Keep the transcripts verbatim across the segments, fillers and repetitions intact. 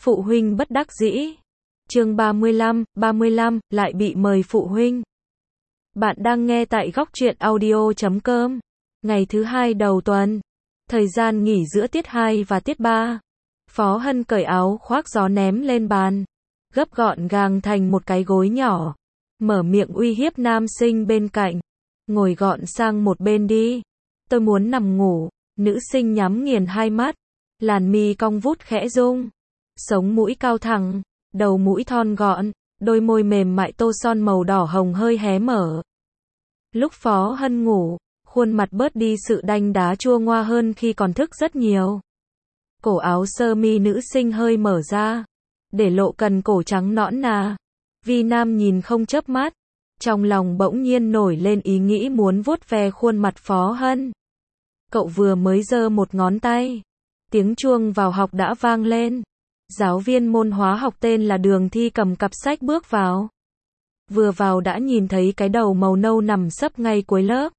Phụ huynh bất đắc dĩ. Chương ba mươi lăm, ba mươi lăm, lại bị mời phụ huynh. Bạn đang nghe tại góc truyện audio chấm com. Ngày thứ hai đầu tuần. Thời gian nghỉ giữa tiết hai và tiết ba. Phó Hân cởi áo khoác gió ném lên bàn. Gấp gọn gàng thành một cái gối nhỏ. Mở miệng uy hiếp nam sinh bên cạnh. Ngồi gọn sang một bên đi. Tôi muốn nằm ngủ. Nữ sinh nhắm nghiền hai mắt. Làn mi cong vút khẽ rung. Sống mũi cao thẳng. Đầu mũi thon gọn. Đôi môi mềm mại tô son màu đỏ hồng hơi hé mở. Lúc Phó Hân ngủ, khuôn mặt bớt đi sự đanh đá chua ngoa hơn khi còn thức rất nhiều. Cổ áo sơ mi nữ sinh hơi mở ra, để lộ cần cổ trắng nõn nà. Vi Nam nhìn không chớp mắt, trong lòng bỗng nhiên nổi lên ý nghĩ muốn vuốt ve khuôn mặt Phó Hân. Cậu vừa mới giơ một ngón tay, tiếng chuông vào học đã vang lên. Giáo viên môn hóa học tên là Đường Thi cầm cặp sách bước vào. Vừa vào đã nhìn thấy cái đầu màu nâu nằm sấp ngay cuối lớp.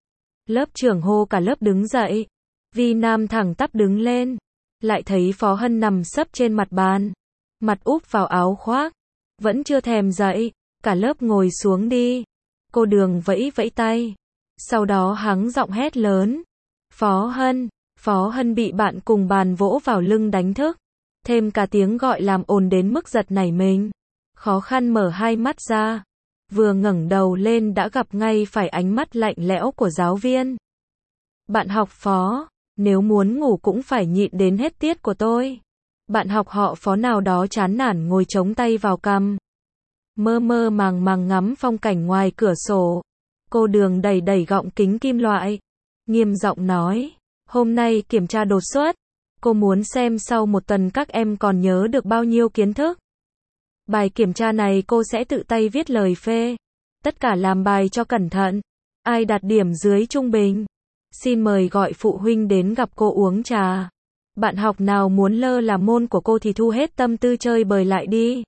Lớp trưởng hô cả lớp đứng dậy. Vi Nam thẳng tắp đứng lên. Lại thấy Phó Hân nằm sấp trên mặt bàn. Mặt úp vào áo khoác. Vẫn chưa thèm dậy. Cả lớp ngồi xuống đi. Cô Đường vẫy vẫy tay. Sau đó hắng giọng hét lớn. Phó Hân. Phó Hân bị bạn cùng bàn vỗ vào lưng đánh thức. Thêm cả tiếng gọi làm ồn đến mức giật nảy mình. Khó khăn mở hai mắt ra. Vừa ngẩng đầu lên đã gặp ngay phải ánh mắt lạnh lẽo của giáo viên. Bạn học Phó, nếu muốn ngủ cũng phải nhịn đến hết tiết của tôi. Bạn học họ Phó nào đó chán nản ngồi chống tay vào cằm. Mơ mơ màng màng ngắm phong cảnh ngoài cửa sổ. Cô Đường đẩy đẩy gọng kính kim loại. Nghiêm giọng nói, hôm nay kiểm tra đột xuất. Cô muốn xem sau một tuần các em còn nhớ được bao nhiêu kiến thức. Bài kiểm tra này cô sẽ tự tay viết lời phê. Tất cả làm bài cho cẩn thận. Ai đạt điểm dưới trung bình, xin mời gọi phụ huynh đến gặp cô uống trà. Bạn học nào muốn lơ là môn của cô thì thu hết tâm tư chơi bời lại đi.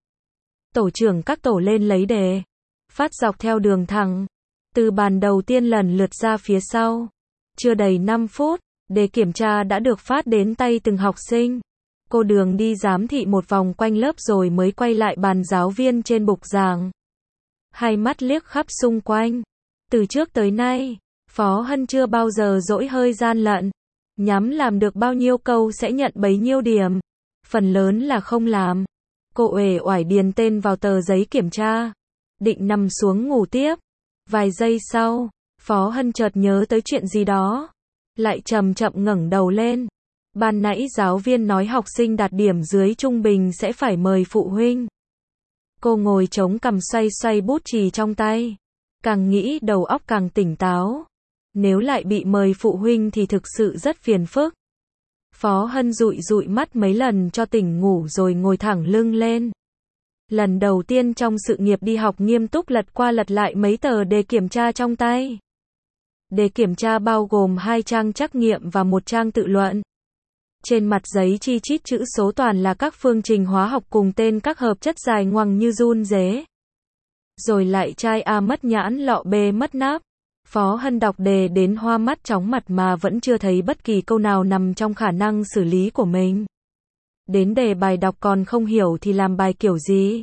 Tổ trưởng các tổ lên lấy đề. Phát dọc theo đường thẳng. Từ bàn đầu tiên lần lượt ra phía sau. Chưa đầy năm phút, đề kiểm tra đã được phát đến tay từng học sinh. Cô Đường đi giám thị một vòng quanh lớp rồi mới quay lại bàn giáo viên trên bục giảng. Hai mắt liếc khắp xung quanh. Từ trước tới nay, Phó Hân chưa bao giờ dỗi hơi gian lận. Nhắm làm được bao nhiêu câu sẽ nhận bấy nhiêu điểm. Phần lớn là không làm. Cô uể oải điền tên vào tờ giấy kiểm tra. Định nằm xuống ngủ tiếp. Vài giây sau, Phó Hân chợt nhớ tới chuyện gì đó. Lại chậm chậm ngẩng đầu lên. Ban nãy giáo viên nói học sinh đạt điểm dưới trung bình sẽ phải mời phụ huynh. Cô ngồi chống cằm xoay xoay bút chì trong tay. Càng nghĩ đầu óc càng tỉnh táo. Nếu lại bị mời phụ huynh thì thực sự rất phiền phức. Phó Hân dụi dụi mắt mấy lần cho tỉnh ngủ rồi ngồi thẳng lưng lên. Lần đầu tiên trong sự nghiệp đi học nghiêm túc lật qua lật lại mấy tờ đề kiểm tra trong tay. Đề kiểm tra bao gồm hai trang trắc nghiệm và một trang tự luận. Trên mặt giấy chi chít chữ số toàn là các phương trình hóa học cùng tên các hợp chất dài ngoằng như run rế. Rồi lại chai A mất nhãn, lọ B mất nắp. Phó Hân đọc đề đến hoa mắt chóng mặt mà vẫn chưa thấy bất kỳ câu nào nằm trong khả năng xử lý của mình. Đến đề bài đọc còn không hiểu thì làm bài kiểu gì?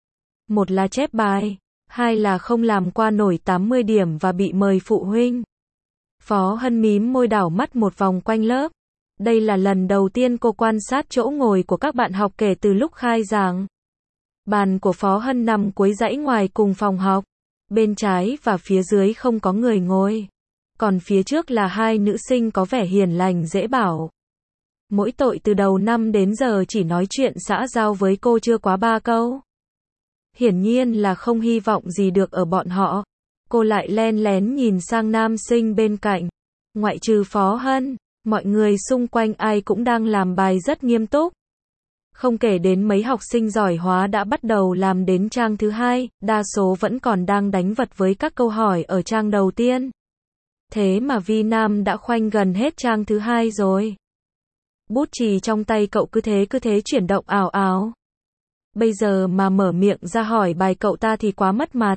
Một là chép bài, hai là không làm qua nổi tám mươi điểm và bị mời phụ huynh. Phó Hân mím môi đảo mắt một vòng quanh lớp. Đây là lần đầu tiên cô quan sát chỗ ngồi của các bạn học kể từ lúc khai giảng. Bàn của Phó Hân nằm cuối dãy ngoài cùng phòng học. Bên trái và phía dưới không có người ngồi. Còn phía trước là hai nữ sinh có vẻ hiền lành dễ bảo. Mỗi tội từ đầu năm đến giờ chỉ nói chuyện xã giao với cô chưa quá ba câu. Hiển nhiên là không hy vọng gì được ở bọn họ. Cô lại len lén nhìn sang nam sinh bên cạnh. Ngoại trừ Phó Hân, mọi người xung quanh ai cũng đang làm bài rất nghiêm túc. Không kể đến mấy học sinh giỏi hóa đã bắt đầu làm đến trang thứ hai, đa số vẫn còn đang đánh vật với các câu hỏi ở trang đầu tiên. Thế mà Vi Nam đã khoanh gần hết trang thứ hai rồi. Bút chì trong tay cậu cứ thế cứ thế chuyển động ảo ảo. Bây giờ mà mở miệng ra hỏi bài cậu ta thì quá mất mặt.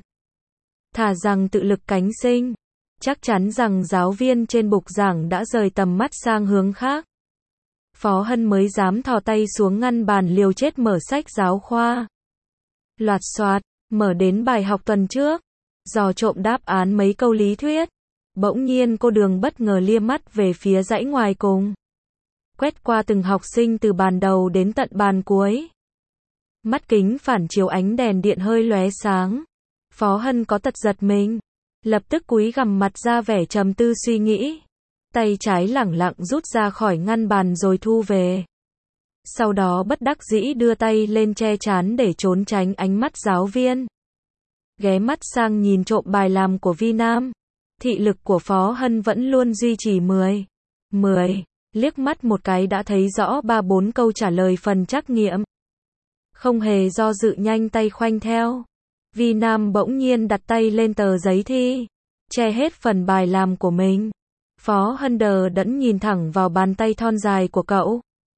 Thà rằng tự lực cánh sinh. Chắc chắn rằng giáo viên trên bục giảng đã rời tầm mắt sang hướng khác. Phó Hân mới dám thò tay xuống ngăn bàn liều chết mở sách giáo khoa. Loạt soạt, mở đến bài học tuần trước. Dò trộm đáp án mấy câu lý thuyết. Bỗng nhiên cô Đường bất ngờ lia mắt về phía dãy ngoài cùng. Quét qua từng học sinh từ bàn đầu đến tận bàn cuối. Mắt kính phản chiếu ánh đèn điện hơi lóe sáng. Phó Hân có tật giật mình. Lập tức cúi gằm mặt ra vẻ trầm tư suy nghĩ. Tay trái lẳng lặng rút ra khỏi ngăn bàn rồi thu về. Sau đó bất đắc dĩ đưa tay lên che trán để trốn tránh ánh mắt giáo viên. Ghé mắt sang nhìn trộm bài làm của Vi Nam. Thị lực của Phó Hân vẫn luôn duy trì mười. mười. Liếc mắt một cái đã thấy rõ ba bốn câu trả lời phần trắc nghiệm. Không hề do dự nhanh tay khoanh theo. Vi Nam bỗng nhiên đặt tay lên tờ giấy thi. Che hết phần bài làm của mình. Phó Hân đờ đẫn nhìn thẳng vào bàn tay thon dài của cậu.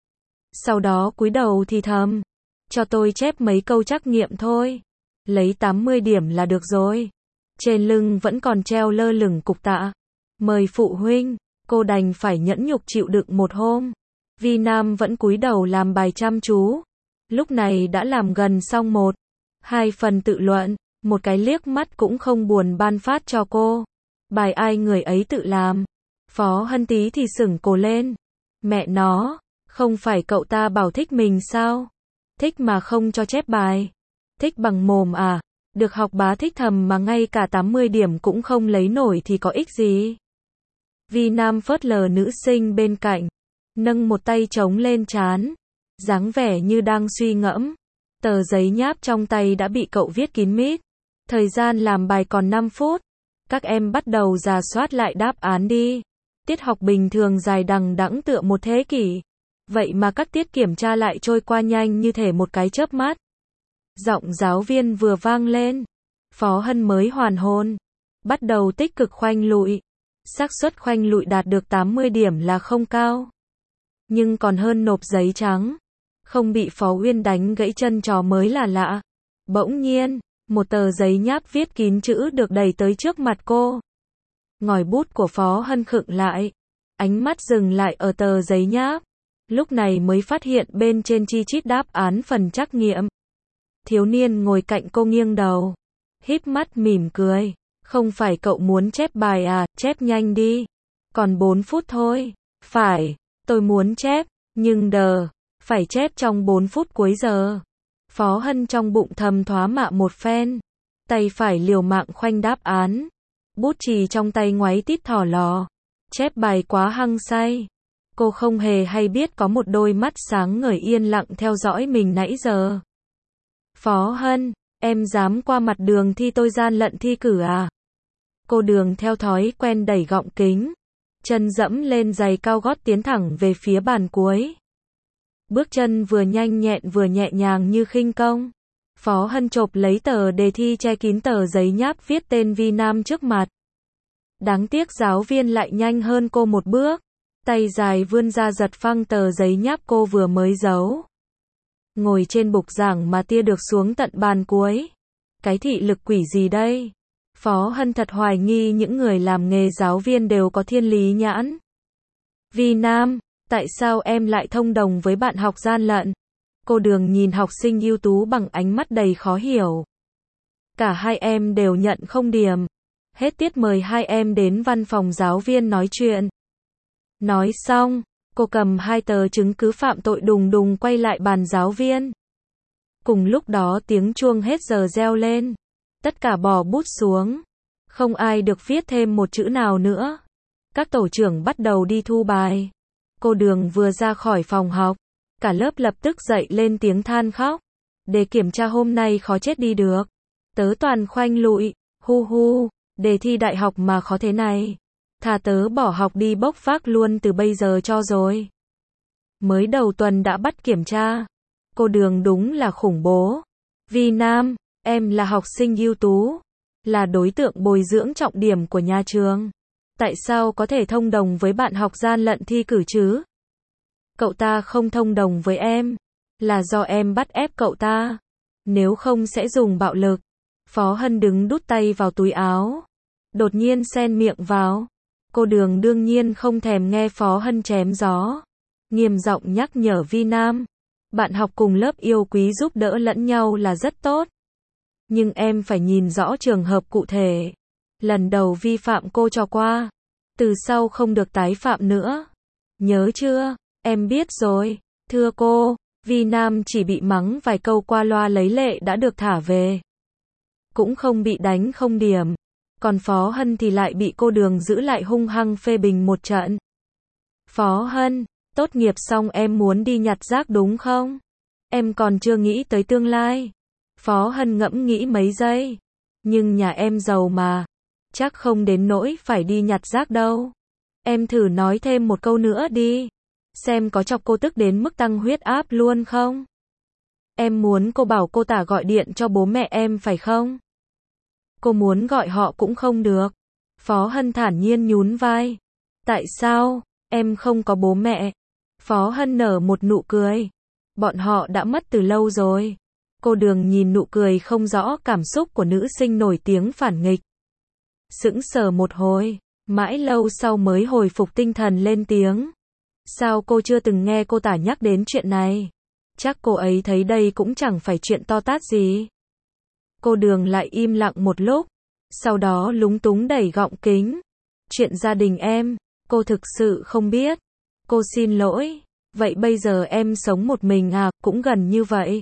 Sau đó cúi đầu thì thầm. Cho tôi chép mấy câu trắc nghiệm thôi. Lấy tám mươi điểm là được rồi. Trên lưng vẫn còn treo lơ lửng cục tạ. Mời phụ huynh. Cô đành phải nhẫn nhục chịu đựng một hôm. Vi Nam vẫn cúi đầu làm bài chăm chú. Lúc này đã làm gần xong một. Hai phần tự luận. Một cái liếc mắt cũng không buồn ban phát cho cô. Bài ai người ấy tự làm. Phó Hân tí thì sửng cổ lên. Mẹ nó, không phải cậu ta bảo thích mình sao? Thích mà không cho chép bài. Thích bằng mồm à? Được học bá thích thầm mà ngay cả tám mươi điểm cũng không lấy nổi thì có ích gì? Vi Nam phớt lờ nữ sinh bên cạnh. Nâng một tay trống lên trán. Dáng vẻ như đang suy ngẫm. Tờ giấy nháp trong tay đã bị cậu viết kín mít. Thời gian làm bài còn năm phút. Các em bắt đầu rà soát lại đáp án đi. Tiết học bình thường dài đằng đẵng tựa một thế kỷ. Vậy mà các tiết kiểm tra lại trôi qua nhanh như thể một cái chớp mắt. Giọng giáo viên vừa vang lên. Phó Hân mới hoàn hồn. Bắt đầu tích cực khoanh lụi. Xác suất khoanh lụi đạt được tám mươi điểm là không cao. Nhưng còn hơn nộp giấy trắng. Không bị Phó Uyên đánh gãy chân trò mới là lạ. Bỗng nhiên, một tờ giấy nháp viết kín chữ được đẩy tới trước mặt cô. Ngòi bút của Phó Hân khựng lại. Ánh mắt dừng lại ở tờ giấy nháp. Lúc này mới phát hiện bên trên chi chít đáp án phần trắc nghiệm. Thiếu niên ngồi cạnh cô nghiêng đầu. Híp mắt mỉm cười. Không phải cậu muốn chép bài à, chép nhanh đi. Còn bốn phút thôi. Phải, tôi muốn chép, nhưng đờ, phải chép trong bốn phút cuối giờ. Phó Hân trong bụng thầm thoá mạ một phen. Tay phải liều mạng khoanh đáp án. Bút chì trong tay ngoáy tít thỏ lò. Chép bài quá hăng say. Cô không hề hay biết có một đôi mắt sáng ngời yên lặng theo dõi mình nãy giờ. Phó Hân, em dám qua mặt Đường thi tôi gian lận thi cử à? Cô Đường theo thói quen đẩy gọng kính. Chân dẫm lên giày cao gót tiến thẳng về phía bàn cuối. Bước chân vừa nhanh nhẹn vừa nhẹ nhàng như khinh công. Phó Hân chộp lấy tờ đề thi che kín tờ giấy nháp viết tên Vi Nam trước mặt. Đáng tiếc giáo viên lại nhanh hơn cô một bước. Tay dài vươn ra giật phăng tờ giấy nháp cô vừa mới giấu. Ngồi trên bục giảng mà tia được xuống tận bàn cuối. Cái thị lực quỷ gì đây? Phó Hân thật hoài nghi những người làm nghề giáo viên đều có thiên lý nhãn. Vi Nam, tại sao em lại thông đồng với bạn học gian lận? Cô Đường nhìn học sinh ưu tú bằng ánh mắt đầy khó hiểu. Cả hai em đều nhận không điểm. Hết tiết mời hai em đến văn phòng giáo viên nói chuyện. Nói xong, cô cầm hai tờ chứng cứ phạm tội đùng đùng quay lại bàn giáo viên. Cùng lúc đó tiếng chuông hết giờ reo lên. Tất cả bỏ bút xuống. Không ai được viết thêm một chữ nào nữa. Các tổ trưởng bắt đầu đi thu bài. Cô Đường vừa ra khỏi phòng học. Cả lớp lập tức dậy lên tiếng than khóc. Đề kiểm tra hôm nay khó chết đi được. Tớ toàn khoanh lụi, hu hu, đề thi đại học mà khó thế này. Thà tớ bỏ học đi bốc vác luôn từ bây giờ cho rồi. Mới đầu tuần đã bắt kiểm tra. Cô Đường đúng là khủng bố. Vi Nam, em là học sinh ưu tú. Là đối tượng bồi dưỡng trọng điểm của nhà trường. Tại sao có thể thông đồng với bạn học gian lận thi cử chứ? Cậu ta không thông đồng với em. Là do em bắt ép cậu ta. Nếu không sẽ dùng bạo lực. Phó Hân đứng đút tay vào túi áo. Đột nhiên xen miệng vào. Cô Đường đương nhiên không thèm nghe Phó Hân chém gió. nghiêm giọng nhắc nhở Vi Nam. Bạn học cùng lớp yêu quý giúp đỡ lẫn nhau là rất tốt. Nhưng em phải nhìn rõ trường hợp cụ thể. Lần đầu vi phạm cô cho qua. Từ sau không được tái phạm nữa. Nhớ chưa? Em biết rồi. Thưa cô, Vi Nam chỉ bị mắng vài câu qua loa lấy lệ đã được thả về. Cũng không bị đánh không điểm. Còn Phó Hân thì lại bị cô Đường giữ lại hung hăng phê bình một trận. Phó Hân, tốt nghiệp xong em muốn đi nhặt rác đúng không? Em còn chưa nghĩ tới tương lai. Phó Hân ngẫm nghĩ mấy giây. Nhưng nhà em giàu mà. Chắc không đến nỗi phải đi nhặt rác đâu. Em thử nói thêm một câu nữa đi. Xem có chọc cô tức đến mức tăng huyết áp luôn không? Em muốn cô bảo cô Tả gọi điện cho bố mẹ em phải không? Cô muốn gọi họ cũng không được. Phó Hân thản nhiên nhún vai. Tại sao? Em không có bố mẹ. Phó Hân nở một nụ cười. Bọn họ đã mất từ lâu rồi. Cô Đường nhìn nụ cười không rõ cảm xúc của nữ sinh nổi tiếng phản nghịch. Sững sờ một hồi, mãi lâu sau mới hồi phục tinh thần lên tiếng. Sao cô chưa từng nghe cô Tả nhắc đến chuyện này? Chắc cô ấy thấy đây cũng chẳng phải chuyện to tát gì. Cô Đường lại im lặng một lúc, sau đó lúng túng đẩy gọng kính. Chuyện gia đình em, cô thực sự không biết. Cô xin lỗi, vậy bây giờ em sống một mình à, cũng gần như vậy.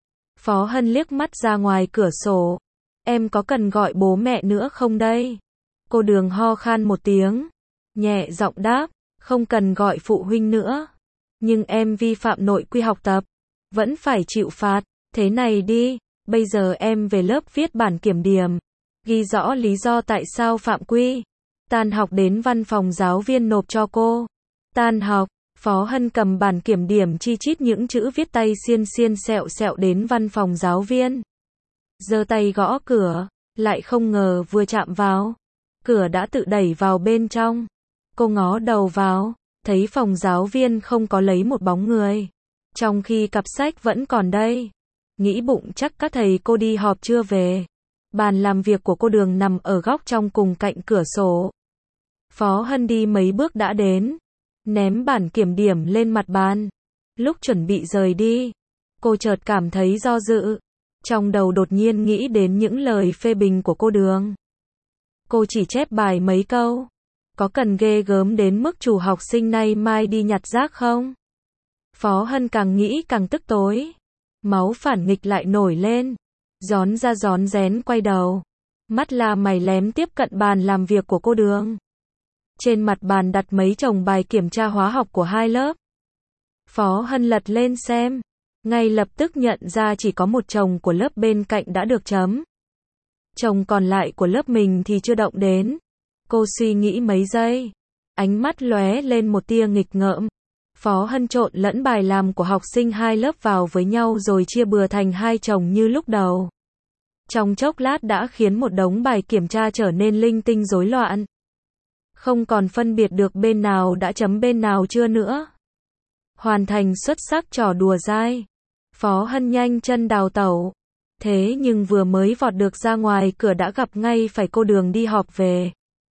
Phó Hân liếc mắt ra ngoài cửa sổ. Em có cần gọi bố mẹ nữa không đây? Cô Đường ho khan một tiếng, nhẹ giọng đáp, không cần gọi phụ huynh nữa. Nhưng em vi phạm nội quy học tập, vẫn phải chịu phạt. Thế này đi, bây giờ em về lớp viết bản kiểm điểm, ghi rõ lý do tại sao phạm quy. Tan học đến văn phòng giáo viên nộp cho cô. Tan học, Phó Hân cầm bản kiểm điểm chi chít những chữ viết tay xiên xiên sẹo sẹo đến văn phòng giáo viên. Giơ tay gõ cửa, lại không ngờ vừa chạm vào, cửa đã tự đẩy vào bên trong. Cô ngó đầu vào, thấy phòng giáo viên không có lấy một bóng người, trong khi cặp sách vẫn còn đây. Nghĩ bụng chắc các thầy cô đi họp chưa về. Bàn làm việc của cô Đường nằm ở góc trong cùng cạnh cửa sổ. Phó Hân đi mấy bước đã đến, ném bản kiểm điểm lên mặt bàn. Lúc chuẩn bị rời đi, cô chợt cảm thấy do dự. Trong đầu đột nhiên nghĩ đến những lời phê bình của cô Đường. Cô chỉ chép bài mấy câu. Có cần ghê gớm đến mức chủ học sinh nay mai đi nhặt rác không? Phó Hân càng nghĩ càng tức tối. Máu phản nghịch lại nổi lên. Gión ra gión rén quay đầu. Mắt la mày lém tiếp cận bàn làm việc của cô Đường. Trên mặt bàn đặt mấy chồng bài kiểm tra hóa học của hai lớp. Phó Hân lật lên xem. Ngay lập tức nhận ra chỉ có một chồng của lớp bên cạnh đã được chấm. Chồng còn lại của lớp mình thì chưa động đến. Cô suy nghĩ mấy giây. Ánh mắt lóe lên một tia nghịch ngợm. Phó Hân trộn lẫn bài làm của học sinh hai lớp vào với nhau rồi chia bừa thành hai chồng như lúc đầu. Trong chốc lát đã khiến một đống bài kiểm tra trở nên linh tinh rối loạn. Không còn phân biệt được bên nào đã chấm bên nào chưa nữa. Hoàn thành xuất sắc trò đùa dai. Phó Hân nhanh chân đào tẩu. Thế nhưng vừa mới vọt được ra ngoài cửa đã gặp ngay phải cô Đường đi họp về.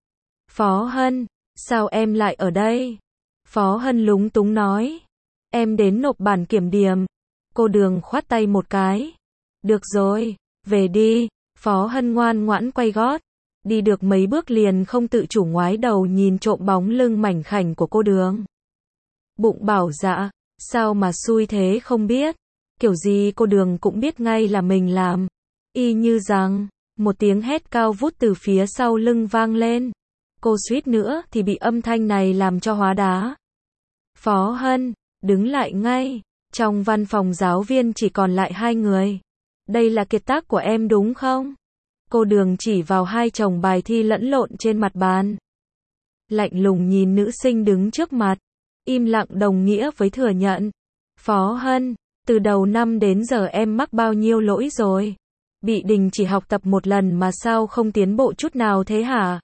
Phó Hân, sao em lại ở đây? Phó Hân lúng túng nói. Em đến nộp bản kiểm điểm. Cô Đường khoát tay một cái. Được rồi, về đi. Phó Hân ngoan ngoãn quay gót. Đi được mấy bước liền không tự chủ ngoái đầu nhìn trộm bóng lưng mảnh khảnh của cô Đường. Bụng bảo dạ, sao mà xui thế không biết. Kiểu gì cô Đường cũng biết ngay là mình làm. Y như rằng, một tiếng hét cao vút từ phía sau lưng vang lên. Cô suýt nữa thì bị âm thanh này làm cho hóa đá. Phó Hân, đứng lại ngay. Trong văn phòng giáo viên chỉ còn lại hai người. Đây là kiệt tác của em đúng không? Cô Đường chỉ vào hai chồng bài thi lẫn lộn trên mặt bàn. Lạnh lùng nhìn nữ sinh đứng trước mặt. Im lặng đồng nghĩa với thừa nhận. Phó Hân, từ đầu năm đến giờ em mắc bao nhiêu lỗi rồi? Bị đình chỉ học tập một lần mà sao không tiến bộ chút nào thế hả?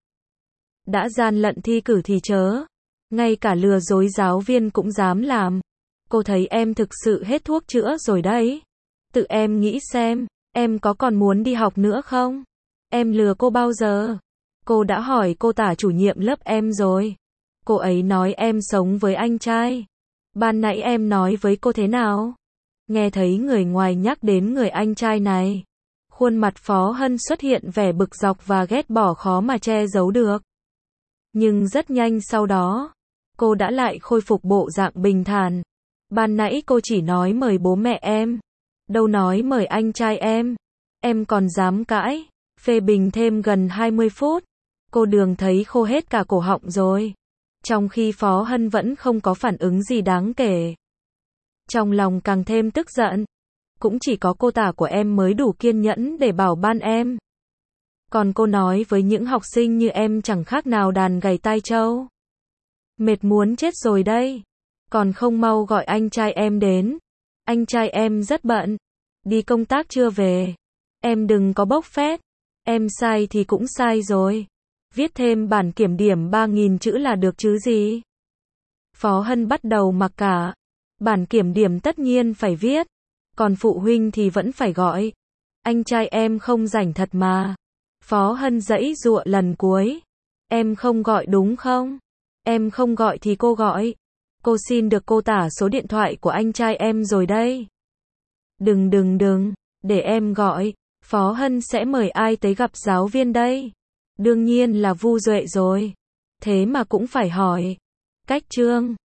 Đã gian lận thi cử thì chớ. Ngay cả lừa dối giáo viên cũng dám làm. Cô thấy em thực sự hết thuốc chữa rồi đấy. Tự em nghĩ xem, em có còn muốn đi học nữa không? Em lừa cô bao giờ? Cô đã hỏi cô Tả chủ nhiệm lớp em rồi. Cô ấy nói em sống với anh trai. Ban nãy em nói với cô thế nào? Nghe thấy người ngoài nhắc đến người anh trai này. Khuôn mặt Phó Hân xuất hiện vẻ bực dọc và ghét bỏ khó mà che giấu được. Nhưng rất nhanh sau đó, cô đã lại khôi phục bộ dạng bình thản. Ban nãy cô chỉ nói mời bố mẹ em, đâu nói mời anh trai em. Em còn dám cãi, phê bình thêm gần hai mươi phút. Cô Đường thấy khô hết cả cổ họng rồi. Trong khi Phó Hân vẫn không có phản ứng gì đáng kể. Trong lòng càng thêm tức giận. Cũng chỉ có cô tả của em mới đủ kiên nhẫn để bảo ban em. Còn cô nói với những học sinh như em chẳng khác nào đàn gảy tai trâu. Mệt muốn chết rồi đây. Còn không mau gọi anh trai em đến. Anh trai em rất bận. Đi công tác chưa về. Em đừng có bốc phét. Em sai thì cũng sai rồi. Viết thêm bản kiểm điểm ba nghìn chữ là được chứ gì. Phó Hân bắt đầu mặc cả. Bản kiểm điểm tất nhiên phải viết. Còn phụ huynh thì vẫn phải gọi. Anh trai em không rảnh thật mà. Phó Hân giãy giụa lần cuối. Em không gọi đúng không? Em không gọi thì cô gọi. Cô xin được cô tả số điện thoại của anh trai em rồi đây. Đừng đừng đừng, để em gọi. Phó Hân sẽ mời ai tới gặp giáo viên đây? Đương nhiên là Vu Duệ rồi. Thế mà cũng phải hỏi. Cách chương